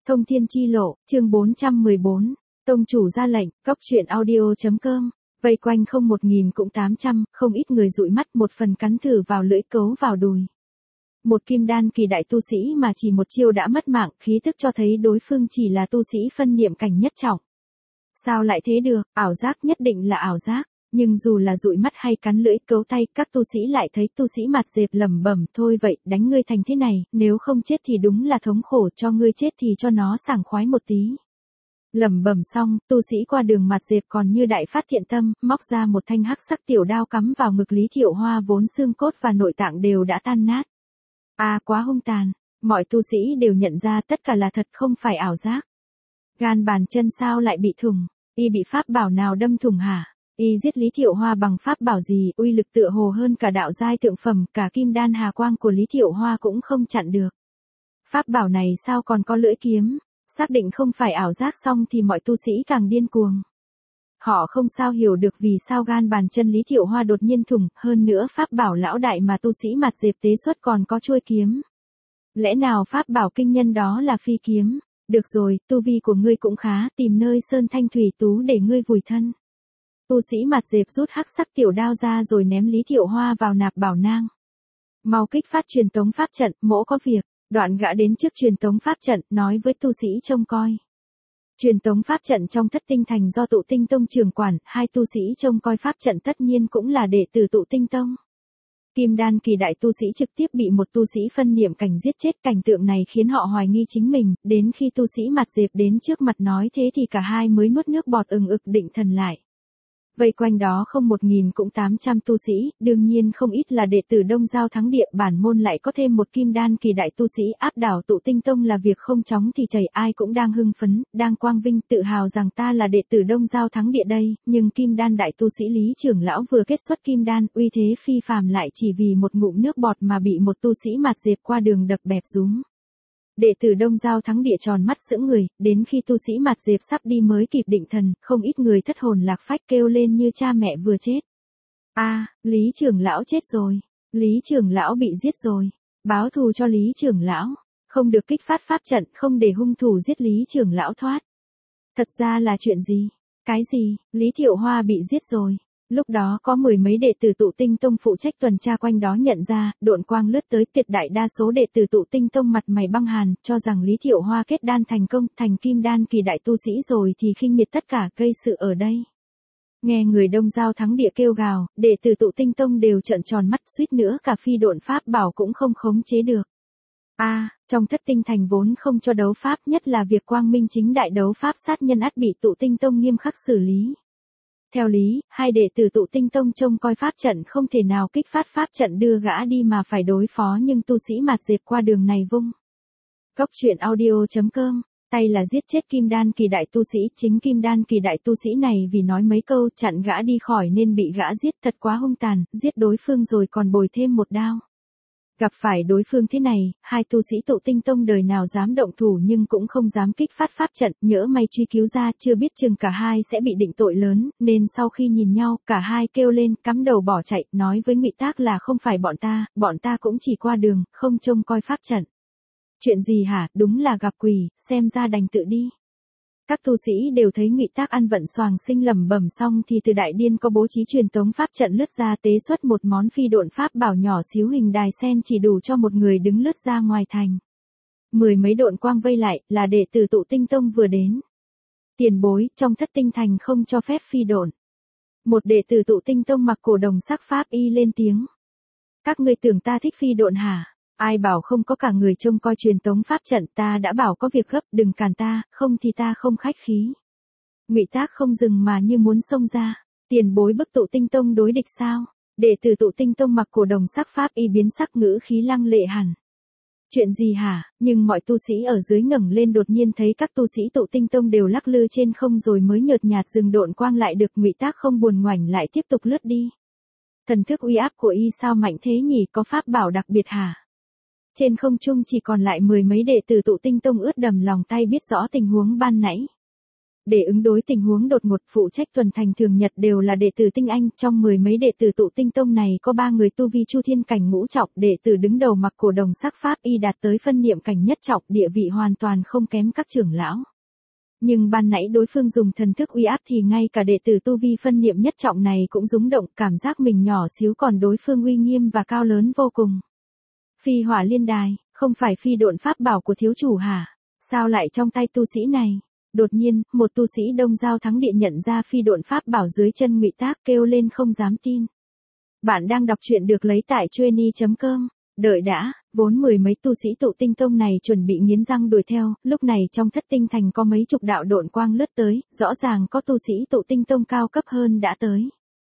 Thông thiên chi lộ, chương 414, tông chủ ra lệnh, cóc truyện audio.com, vây quanh không 1000 cũng 800, không ít người dụi mắt một phần cắn thử vào lưỡi cấu vào đùi. Một kim đan kỳ đại tu sĩ mà chỉ một chiêu đã mất mạng, khí tức cho thấy đối phương chỉ là tu sĩ phân niệm cảnh nhất trọng. Sao lại thế được, ảo giác nhất định là ảo giác. Nhưng dù là dụi mắt hay cắn lưỡi cấu tay, các tu sĩ lại thấy tu sĩ mặt dẹp lẩm bẩm, thôi vậy, đánh ngươi thành thế này, nếu không chết thì đúng là thống khổ, cho ngươi chết thì cho nó sảng khoái một tí. Lẩm bẩm xong, tu sĩ qua đường mặt dẹp còn như đại phát thiện tâm, móc ra một thanh hắc sắc tiểu đao cắm vào ngực Lý Thiệu Hoa, vốn xương cốt và nội tạng đều đã tan nát. Quá hung tàn, mọi tu sĩ đều nhận ra tất cả là thật, không phải ảo giác. Gan bàn chân sao lại bị thủng, y bị pháp bảo nào đâm thủng hả? Y giết Lý Thiệu Hoa bằng pháp bảo gì, uy lực tựa hồ hơn cả đạo giai thượng phẩm, cả kim đan hà quang của Lý Thiệu Hoa cũng không chặn được. Pháp bảo này sao còn có lưỡi kiếm, xác định không phải ảo giác xong thì mọi tu sĩ càng điên cuồng. Họ không sao hiểu được vì sao gan bàn chân Lý Thiệu Hoa đột nhiên thủng, hơn nữa pháp bảo lão đại mà tu sĩ mặt dẹp tế xuất còn có chuôi kiếm. Lẽ nào pháp bảo kinh nhân đó là phi kiếm? Được rồi, tu vi của ngươi cũng khá, tìm nơi sơn thanh thủy tú để ngươi vùi thân. Tu sĩ mặt dẹp rút hắc sắc tiểu đao ra rồi ném Lý Thiệu Hoa vào nạp bảo nang. Mau kích phát truyền tống pháp trận, mỗ có việc. Đoạn gã đến trước truyền tống pháp trận, nói với tu sĩ trông coi. Truyền tống pháp trận trong Thất Tinh Thành do Tụ Tinh Tông trưởng quản, hai tu sĩ trông coi pháp trận tất nhiên cũng là đệ tử Tụ Tinh Tông. Kim đan kỳ đại tu sĩ trực tiếp bị một tu sĩ phân niệm cảnh giết chết, cảnh tượng này khiến họ hoài nghi chính mình, đến khi tu sĩ mặt dẹp đến trước mặt nói thế thì cả hai mới nuốt nước bọt ừng ực định thần lại. Vây quanh đó không 1000 cũng 800 tu sĩ, đương nhiên không ít là đệ tử Đông Giao Thắng Địa, bản môn lại có thêm một kim đan kỳ đại tu sĩ áp đảo Tụ Tinh Tông là việc không chóng thì chảy, ai cũng đang hưng phấn, đang quang vinh tự hào rằng ta là đệ tử Đông Giao Thắng Địa đây, nhưng kim đan đại tu sĩ Lý trưởng lão vừa kết xuất kim đan, uy thế phi phàm lại chỉ vì một ngụm nước bọt mà bị một tu sĩ mặt dẹp qua đường đập bẹp rúm. Đệ tử Đông Giao Thắng Địa tròn mắt sững người, đến khi tu sĩ mặt dẹp sắp đi mới kịp định thần, không ít người thất hồn lạc phách kêu lên như cha mẹ vừa chết. Lý trưởng lão chết rồi, Lý trưởng lão bị giết rồi, báo thù cho Lý trưởng lão, không được kích phát pháp trận, không để hung thủ giết Lý trưởng lão thoát. Thật ra là chuyện gì? Cái gì? Lý Thiệu Hoa bị giết rồi. Lúc đó có 10 mấy đệ tử Tụ Tinh Tông phụ trách tuần tra quanh đó nhận ra, độn quang lướt tới, tuyệt đại đa số đệ tử Tụ Tinh Tông mặt mày băng hàn, cho rằng Lý Thiệu Hoa kết đan thành công, thành kim đan kỳ đại tu sĩ rồi thì khinh miệt tất cả, gây sự ở đây. Nghe người Đông Giao Thắng Địa kêu gào, đệ tử Tụ Tinh Tông đều trợn tròn mắt, suýt nữa cả phi độn pháp bảo cũng không khống chế được. Trong Thất Tinh Thành vốn không cho đấu pháp, nhất là việc quang minh chính đại đấu pháp sát nhân ắt bị Tụ Tinh Tông nghiêm khắc xử lý. Theo lý, hai đệ tử Tụ Tinh Tông trông coi pháp trận không thể nào kích phát pháp trận đưa gã đi mà phải đối phó, nhưng tu sĩ mặt dẹp qua đường này vung. Cóc truyện audio.com, tay là giết chết kim đan kỳ đại tu sĩ, chính kim đan kỳ đại tu sĩ này vì nói mấy câu chặn gã đi khỏi nên bị gã giết, thật quá hung tàn, giết đối phương rồi còn bồi thêm một đao. Gặp phải đối phương thế này, hai tu sĩ Tụ Tinh Tông đời nào dám động thủ nhưng cũng không dám kích phát pháp trận, nhỡ may truy cứu ra chưa biết chừng cả hai sẽ bị định tội lớn, nên sau khi nhìn nhau, cả hai kêu lên, cắm đầu bỏ chạy, nói với Ngụy Tác là không phải bọn ta cũng chỉ qua đường, không trông coi pháp trận. Chuyện gì hả, đúng là gặp quỷ, xem ra đành tự đi. Các tu sĩ đều thấy Ngụy Tác ăn vận xoàng sinh lẩm bẩm xong thì từ đại điên có bố trí truyền tống pháp trận lướt ra tế xuất một món phi độn pháp bảo nhỏ xíu hình đài sen chỉ đủ cho một người đứng lướt ra ngoài thành. 10 mấy độn quang vây lại, là đệ tử Tụ Tinh Tông vừa đến. Tiền bối, trong Thất Tinh Thành không cho phép phi độn. Một đệ tử Tụ Tinh Tông mặc cổ đồng sắc pháp y lên tiếng. Các ngươi tưởng ta thích phi độn hả? Ai bảo không có cả người trông coi truyền tống pháp trận, ta đã bảo có việc gấp, đừng cản ta, không thì ta không khách khí. Ngụy Tác không dừng mà như muốn xông ra, tiền bối bức Tụ Tinh Tông đối địch sao? Đệ tử Tụ Tinh Tông mặc cổ đồng sắc pháp y biến sắc, ngữ khí lăng lệ hẳn. Chuyện gì hả? Nhưng mọi tu sĩ ở dưới ngẩng lên đột nhiên thấy các tu sĩ Tụ Tinh Tông đều lắc lư trên không rồi mới nhợt nhạt dừng độn quang lại được. Ngụy Tác không buồn ngoảnh lại tiếp tục lướt đi. Thần thức uy áp của y sao mạnh thế nhỉ, có pháp bảo đặc biệt hả? Trên không trung chỉ còn lại 10 mấy đệ tử Tụ Tinh Tông ướt đầm lòng tay biết rõ tình huống ban nãy. Để ứng đối tình huống đột ngột, phụ trách tuần thành thường nhật đều là đệ tử tinh anh, trong 10 mấy đệ tử tụ tinh tông này có 3 người tu vi chu thiên cảnh ngũ trọng, đệ tử đứng đầu mặc cổ đồng sắc pháp y đạt tới phân niệm cảnh nhất trọng, địa vị hoàn toàn không kém các trưởng lão. Nhưng ban nãy đối phương dùng thần thức uy áp thì ngay cả đệ tử tu vi phân niệm nhất trọng này cũng rúng động, cảm giác mình nhỏ xíu còn đối phương uy nghiêm và cao lớn vô cùng. Phi hỏa liên đài, không phải phi độn pháp bảo của thiếu chủ hả? Sao lại trong tay tu sĩ này? Đột nhiên, một tu sĩ Đông Giao Thắng Địa nhận ra phi độn pháp bảo dưới chân ngụy tác, kêu lên không dám tin. Bạn đang đọc truyện được lấy tại trueni.com. Đợi đã, vốn 10 mấy tu sĩ tụ tinh tông này chuẩn bị nghiến răng đuổi theo, lúc này trong thất tinh thành có mấy chục đạo độn quang lướt tới, rõ ràng có tu sĩ tụ tinh tông cao cấp hơn đã tới.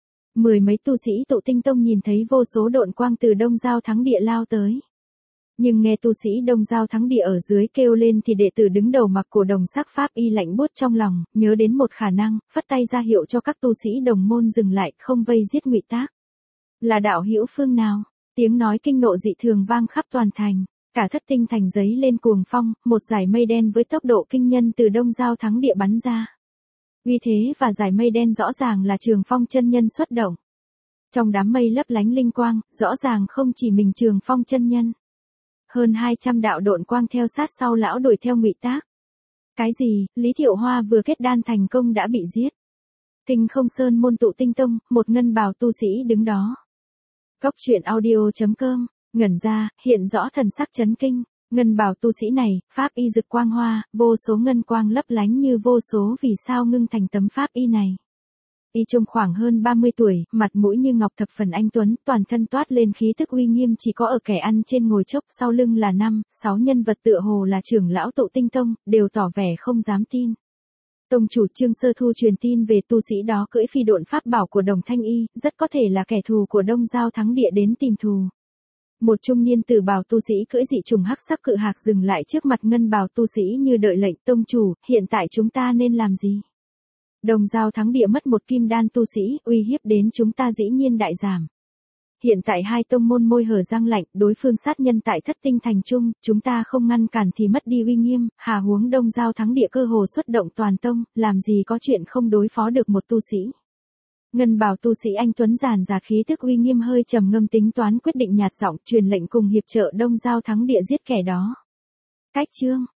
10 mấy tu sĩ tụ tinh tông nhìn thấy vô số độn quang từ Đông Giao Thắng Địa lao tới. Nhưng nghe tu sĩ Đông Giao Thắng Địa ở dưới kêu lên thì đệ tử đứng đầu mặc cổ đồng sắc pháp y lạnh buốt trong lòng, nhớ đến một khả năng, phất tay ra hiệu cho các tu sĩ đồng môn dừng lại, không vây giết ngụy tác. Là đạo hữu phương nào? Tiếng nói kinh nộ dị thường vang khắp toàn thành, cả thất tinh thành giấy lên cuồng phong, một dải mây đen với tốc độ kinh nhân từ Đông Giao Thắng Địa bắn ra. Uy thế và dải mây đen rõ ràng là Trường Phong chân nhân xuất động. Trong đám mây lấp lánh linh quang, rõ ràng không chỉ mình Trường Phong chân nhân. Hơn 200 đạo độn quang theo sát sau lão đuổi theo ngụy tác. Cái gì, Lý Thiệu Hoa vừa kết đan thành công đã bị giết. Tinh Không Sơn môn tụ tinh tông, một ngân bào tu sĩ đứng đó. Cốc truyện audio.com, ngẩn ra, hiện rõ thần sắc chấn kinh. Ngân bào tu sĩ này, pháp y rực quang hoa, vô số ngân quang lấp lánh như vô số vì sao ngưng thành tấm pháp y này. Y trông khoảng hơn 30 tuổi, mặt mũi như ngọc thập phần anh tuấn, toàn thân toát lên khí tức uy nghiêm chỉ có ở kẻ ăn trên ngồi chốc, sau lưng là 5-6 nhân vật tựa hồ là trưởng lão tụ tinh tông, đều tỏ vẻ không dám tin. Tông chủ Trương Sơ Thu truyền tin về tu sĩ đó cưỡi phi độn pháp bảo của Đồng Thanh Y, rất có thể là kẻ thù của Đông Giao Thắng Địa đến tìm thù. Một trung niên tử bào tu sĩ cưỡi dị trùng hắc sắc cự hạc dừng lại trước mặt ngân bào tu sĩ như đợi lệnh. Tông chủ, hiện tại chúng ta nên làm gì? Đông Giao Thắng Địa mất một kim đan tu sĩ, uy hiếp đến chúng ta dĩ nhiên đại giảm. Hiện tại hai tông môn môi hở răng lạnh, đối phương sát nhân tại thất tinh thành trung, chúng ta không ngăn cản thì mất đi uy nghiêm, hà huống Đông Giao Thắng Địa cơ hồ xuất động toàn tông, làm gì có chuyện không đối phó được một tu sĩ. Ngân bào tu sĩ anh tuấn giàn dạt khí thức uy nghiêm hơi trầm ngâm tính toán quyết định nhạt giọng truyền lệnh cùng hiệp trợ Đông Giao Thắng Địa giết kẻ đó. Cách chương